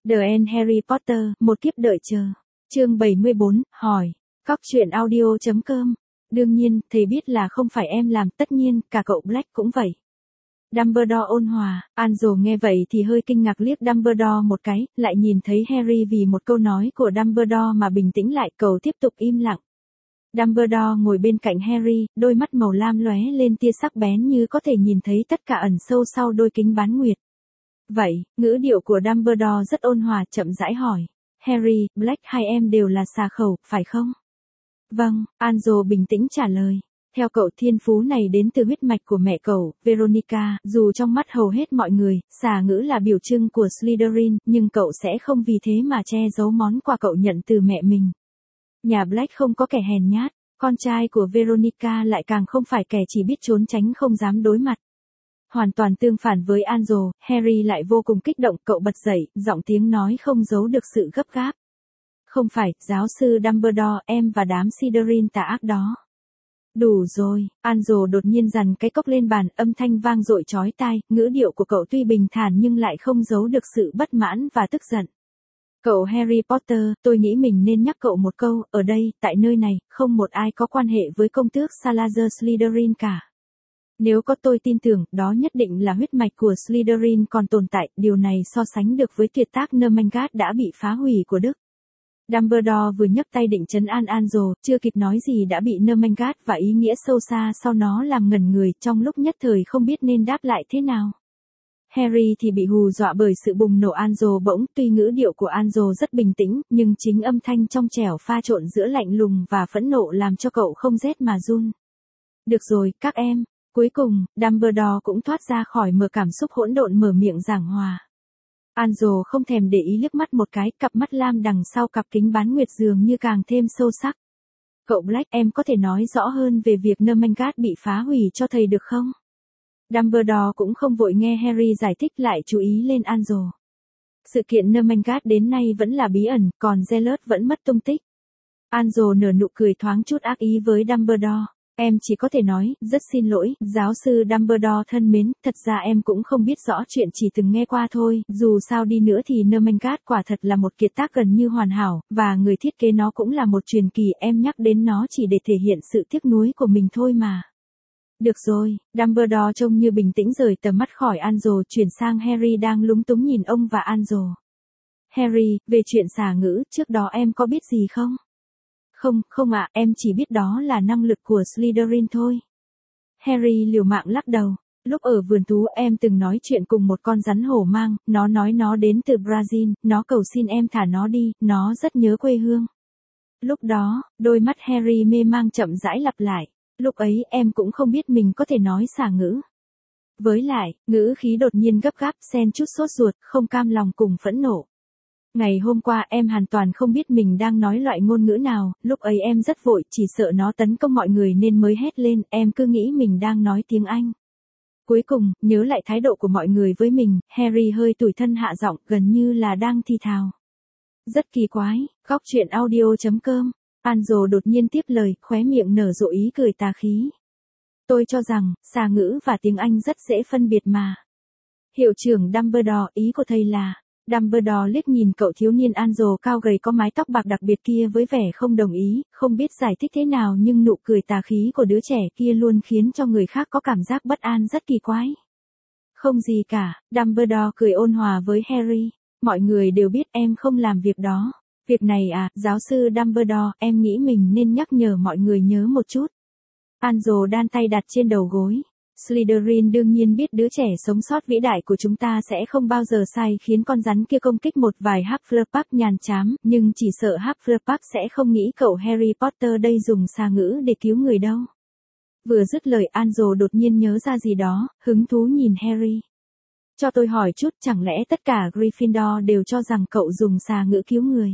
The End Harry Potter, một kiếp đợi chờ. Chương 74, hỏi. Cóc truyện audio.com. Đương nhiên, thầy biết là không phải em làm, tất nhiên, cả cậu Black cũng vậy. Dumbledore ôn hòa, Angel nghe vậy thì hơi kinh ngạc liếc Dumbledore một cái, lại nhìn thấy Harry vì một câu nói của Dumbledore mà bình tĩnh lại, cậu tiếp tục im lặng. Dumbledore ngồi bên cạnh Harry, đôi mắt màu lam lóe lên tia sắc bén như có thể nhìn thấy tất cả ẩn sâu sau đôi kính bán nguyệt. Vậy, ngữ điệu của Dumbledore rất ôn hòa, chậm rãi hỏi. Harry, Black hai em đều là xà khẩu, phải không? Vâng, Angel bình tĩnh trả lời. Theo cậu thiên phú này đến từ huyết mạch của mẹ cậu, Veronica, dù trong mắt hầu hết mọi người, xà ngữ là biểu trưng của Slytherin, nhưng cậu sẽ không vì thế mà che giấu món quà cậu nhận từ mẹ mình. Nhà Black không có kẻ hèn nhát, con trai của Veronica lại càng không phải kẻ chỉ biết trốn tránh không dám đối mặt. Hoàn toàn tương phản với Angel, Harry lại vô cùng kích động, cậu bật dậy, giọng tiếng nói không giấu được sự gấp gáp. Không phải, giáo sư Dumbledore, em và đám Slytherin tà ác đó. Đủ rồi, Angel đột nhiên giằng cái cốc lên bàn, âm thanh vang dội chói tai, ngữ điệu của cậu tuy bình thản nhưng lại không giấu được sự bất mãn và tức giận. Cậu Harry Potter, tôi nghĩ mình nên nhắc cậu một câu, ở đây, tại nơi này, không một ai có quan hệ với công tước Salazar Slytherin cả. Nếu có tôi tin tưởng, đó nhất định là huyết mạch của Slytherin còn tồn tại, điều này so sánh được với tuyệt tác Nermangat đã bị phá hủy của Đức. Dumbledore vừa nhấc tay định trấn an Angel, chưa kịp nói gì đã bị Nermangat và ý nghĩa sâu xa sau nó làm ngẩn người, trong lúc nhất thời không biết nên đáp lại thế nào. Harry thì bị hù dọa bởi sự bùng nổ Angel bỗng, tuy ngữ điệu của Angel rất bình tĩnh, nhưng chính âm thanh trong trẻo pha trộn giữa lạnh lùng và phẫn nộ làm cho cậu không rét mà run. Được rồi, các em. Cuối cùng, Dumbledore cũng thoát ra khỏi mờ cảm xúc hỗn độn mở miệng giảng hòa. Angel không thèm để ý liếc mắt một cái, cặp mắt lam đằng sau cặp kính bán nguyệt dường như càng thêm sâu sắc. Cậu Black, em có thể nói rõ hơn về việc Nermangat bị phá hủy cho thầy được không? Dumbledore cũng không vội nghe Harry giải thích, lại chú ý lên Angel. Sự kiện Nermangat đến nay vẫn là bí ẩn, còn Zealot vẫn mất tung tích. Angel nở nụ cười thoáng chút ác ý với Dumbledore. Em chỉ có thể nói, rất xin lỗi, giáo sư Dumbledore thân mến, thật ra em cũng không biết rõ chuyện, chỉ từng nghe qua thôi, dù sao đi nữa thì Nermangat quả thật là một kiệt tác gần như hoàn hảo, và người thiết kế nó cũng là một truyền kỳ, em nhắc đến nó chỉ để thể hiện sự tiếc nuối của mình thôi mà. Được rồi, Dumbledore trông như bình tĩnh rời tầm mắt khỏi Angel, chuyển sang Harry đang lúng túng nhìn ông và Angel. Harry, về chuyện xà ngữ, trước đó em có biết gì không? Không ạ, em chỉ biết đó là năng lực của Slytherin thôi. Harry liều mạng lắc đầu. Lúc ở vườn thú em từng nói chuyện cùng một con rắn hổ mang, nó nói nó đến từ Brazil, nó cầu xin em thả nó đi, nó rất nhớ quê hương. Lúc đó, đôi mắt Harry mê mang chậm rãi lặp lại. Lúc ấy em cũng không biết mình có thể nói xà ngữ. Với lại, ngữ khí đột nhiên gấp gáp, xen chút sốt ruột, không cam lòng cùng phẫn nộ. Ngày hôm qua em hoàn toàn không biết mình đang nói loại ngôn ngữ nào, lúc ấy em rất vội, chỉ sợ nó tấn công mọi người nên mới hét lên, em cứ nghĩ mình đang nói tiếng Anh. Cuối cùng, nhớ lại thái độ của mọi người với mình, Harry hơi tủi thân hạ giọng, gần như là đang thì thào. Rất kỳ quái, Cóc truyện audio.com. Angel đột nhiên tiếp lời, khóe miệng nở rộ ý cười tà khí. Tôi cho rằng, xà ngữ và tiếng Anh rất dễ phân biệt mà. Hiệu trưởng Dumbledore, ý của thầy là... Dumbledore liếc nhìn cậu thiếu niên Angel cao gầy có mái tóc bạc đặc biệt kia với vẻ không đồng ý, không biết giải thích thế nào nhưng nụ cười tà khí của đứa trẻ kia luôn khiến cho người khác có cảm giác bất an rất kỳ quái. Không gì cả, Dumbledore cười ôn hòa với Harry. Mọi người đều biết em không làm việc đó. Việc này à, giáo sư Dumbledore, em nghĩ mình nên nhắc nhở mọi người nhớ một chút. Angel đan tay đặt trên đầu gối. Slytherin đương nhiên biết đứa trẻ sống sót vĩ đại của chúng ta sẽ không bao giờ sai khiến con rắn kia công kích một vài Hufflepuff nhàm chán, nhưng chỉ sợ Hufflepuff sẽ không nghĩ cậu Harry Potter đây dùng xà ngữ để cứu người đâu. Vừa dứt lời Angel đột nhiên nhớ ra gì đó, hứng thú nhìn Harry. Cho tôi hỏi chút, chẳng lẽ tất cả Gryffindor đều cho rằng cậu dùng xà ngữ cứu người?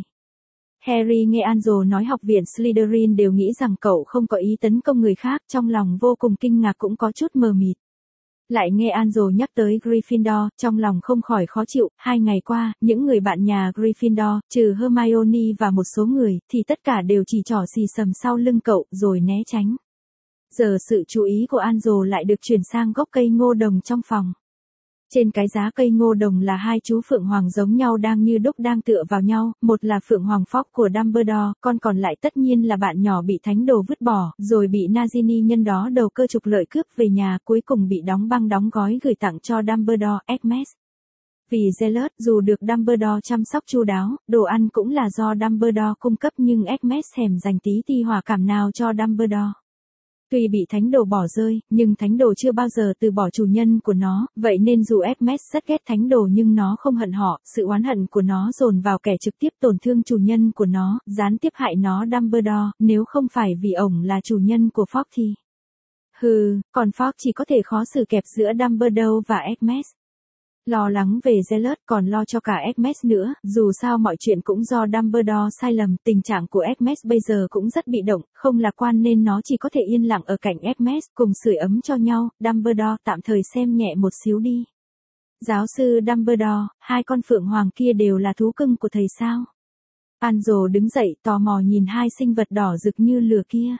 Harry nghe Angel nói học viện Slytherin đều nghĩ rằng cậu không có ý tấn công người khác, trong lòng vô cùng kinh ngạc cũng có chút mờ mịt. Lại nghe Angel nhắc tới Gryffindor, trong lòng không khỏi khó chịu, 2 ngày qua, những người bạn nhà Gryffindor, trừ Hermione và một số người, thì tất cả đều chỉ trỏ xì xầm sau lưng cậu, rồi né tránh. Giờ sự chú ý của Angel lại được chuyển sang gốc cây ngô đồng trong phòng. Trên cái giá cây ngô đồng là hai chú phượng hoàng giống nhau đang như đúc đang tựa vào nhau, một là phượng hoàng Fox của Dumbledore, con còn lại tất nhiên là bạn nhỏ bị thánh đồ vứt bỏ, rồi bị Nagini nhân đó đầu cơ trục lợi cướp về nhà, cuối cùng bị đóng băng đóng gói gửi tặng cho Dumbledore, Hermes. Vì Zealot, dù được Dumbledore chăm sóc chu đáo, đồ ăn cũng là do Dumbledore cung cấp nhưng Hermes thèm dành tí ti hòa cảm nào cho Dumbledore. Tuy bị thánh đồ bỏ rơi, nhưng thánh đồ chưa bao giờ từ bỏ chủ nhân của nó, vậy nên dù Hermes rất ghét thánh đồ nhưng nó không hận họ, sự oán hận của nó dồn vào kẻ trực tiếp tổn thương chủ nhân của nó, gián tiếp hại nó Dumbledore, nếu không phải vì ổng là chủ nhân của Fox thì... còn Fox chỉ có thể khó xử kẹp giữa Dumbledore và Hermes. Lo lắng về Zealot còn lo cho cả Hermes nữa, dù sao mọi chuyện cũng do Dumbledore sai lầm, tình trạng của Hermes bây giờ cũng rất bị động, không lạc quan nên nó chỉ có thể yên lặng ở cạnh Hermes, cùng sưởi ấm cho nhau, Dumbledore tạm thời xem nhẹ một xíu đi. Giáo sư Dumbledore, hai con phượng hoàng kia đều là thú cưng của thầy sao? Angel đứng dậy tò mò nhìn hai sinh vật đỏ rực như lửa kia.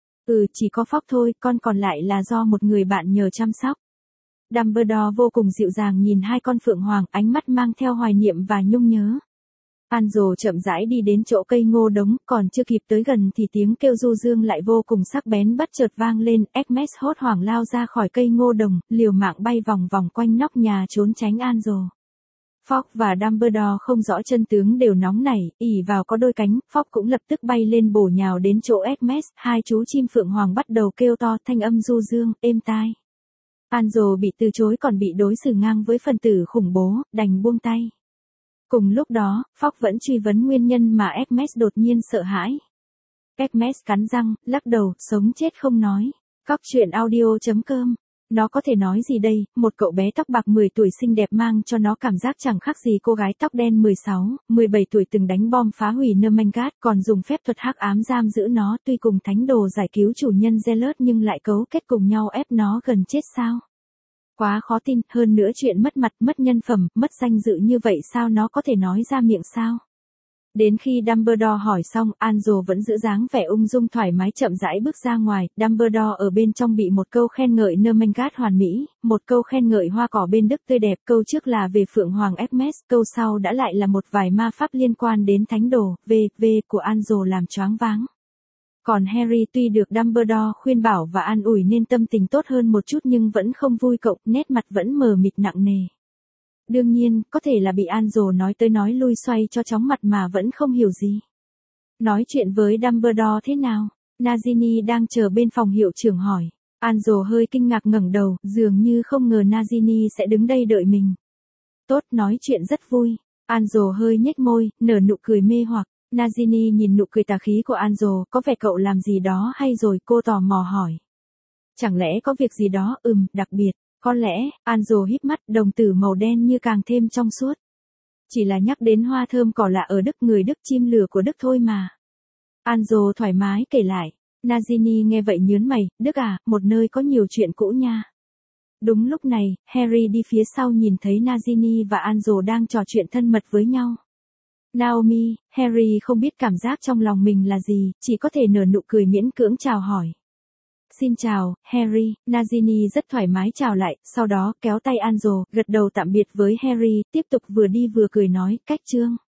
Chỉ có Fox thôi, con còn lại là do một người bạn nhờ chăm sóc. Dumbledore vô cùng dịu dàng nhìn hai con phượng hoàng, ánh mắt mang theo hoài niệm và nhung nhớ. Angel chậm rãi đi đến chỗ cây ngô đống, còn chưa kịp tới gần thì tiếng kêu du dương lại vô cùng sắc bén bất chợt vang lên, Hermes hốt hoảng lao ra khỏi cây ngô đồng, liều mạng bay vòng vòng quanh nóc nhà trốn tránh Angel. Fox và Dumbledore không rõ chân tướng đều nóng nảy, ỉ vào có đôi cánh, Fox cũng lập tức bay lên bổ nhào đến chỗ Hermes, hai chú chim phượng hoàng bắt đầu kêu to, thanh âm du dương, êm tai. Angel bị từ chối còn bị đối xử ngang với phần tử khủng bố, đành buông tay. Cùng lúc đó, Fox vẫn truy vấn nguyên nhân mà Hermes đột nhiên sợ hãi. Hermes cắn răng, lắc đầu, sống chết không nói. Cóc truyện audio.com. Nó có thể nói gì đây, một cậu bé tóc bạc 10 tuổi xinh đẹp mang cho nó cảm giác chẳng khác gì cô gái tóc đen 16, 17 tuổi từng đánh bom phá hủy Nomengat, còn dùng phép thuật hắc ám giam giữ nó, tuy cùng thánh đồ giải cứu chủ nhân Zealot nhưng lại cấu kết cùng nhau ép nó gần chết sao? Quá khó tin, hơn nữa chuyện mất mặt, mất nhân phẩm, mất danh dự như vậy sao nó có thể nói ra miệng sao? Đến khi Dumbledore hỏi xong, Angel vẫn giữ dáng vẻ ung dung thoải mái chậm rãi bước ra ngoài, Dumbledore ở bên trong bị một câu khen ngợi Nomengat hoàn mỹ, một câu khen ngợi hoa cỏ bên Đức tươi đẹp, câu trước là về Phượng Hoàng Hermes, câu sau đã lại là một vài ma pháp liên quan đến thánh đồ, của Angel làm choáng váng. Còn Harry tuy được Dumbledore khuyên bảo và an ủi nên tâm tình tốt hơn một chút nhưng vẫn không vui cậu, nét mặt vẫn mờ mịt nặng nề. Đương nhiên, có thể là bị Angel nói tới nói lui xoay cho chóng mặt mà vẫn không hiểu gì. Nói chuyện với Dumbledore thế nào? Nagini đang chờ bên phòng hiệu trưởng hỏi. Angel hơi kinh ngạc ngẩng đầu, dường như không ngờ Nagini sẽ đứng đây đợi mình. Tốt, nói chuyện rất vui. Angel hơi nhếch môi, nở nụ cười mê hoặc. Nagini nhìn nụ cười tà khí của Angel, có vẻ cậu làm gì đó hay rồi, cô tò mò hỏi. Chẳng lẽ có việc gì đó, đặc biệt. Có lẽ, Angel híp mắt, đồng tử màu đen như càng thêm trong suốt. Chỉ là nhắc đến hoa thơm cỏ lạ ở Đức, người Đức, chim lửa của Đức thôi mà. Angel thoải mái kể lại. Nagini nghe vậy nhớn mày, Đức à, một nơi có nhiều chuyện cũ nha. Đúng lúc này, Harry đi phía sau nhìn thấy Nagini và Angel đang trò chuyện thân mật với nhau. Naomi, Harry không biết cảm giác trong lòng mình là gì, chỉ có thể nở nụ cười miễn cưỡng chào hỏi. Xin chào, Harry, Nagini rất thoải mái chào lại, sau đó kéo tay Angel, gật đầu tạm biệt với Harry, tiếp tục vừa đi vừa cười nói, cách chương.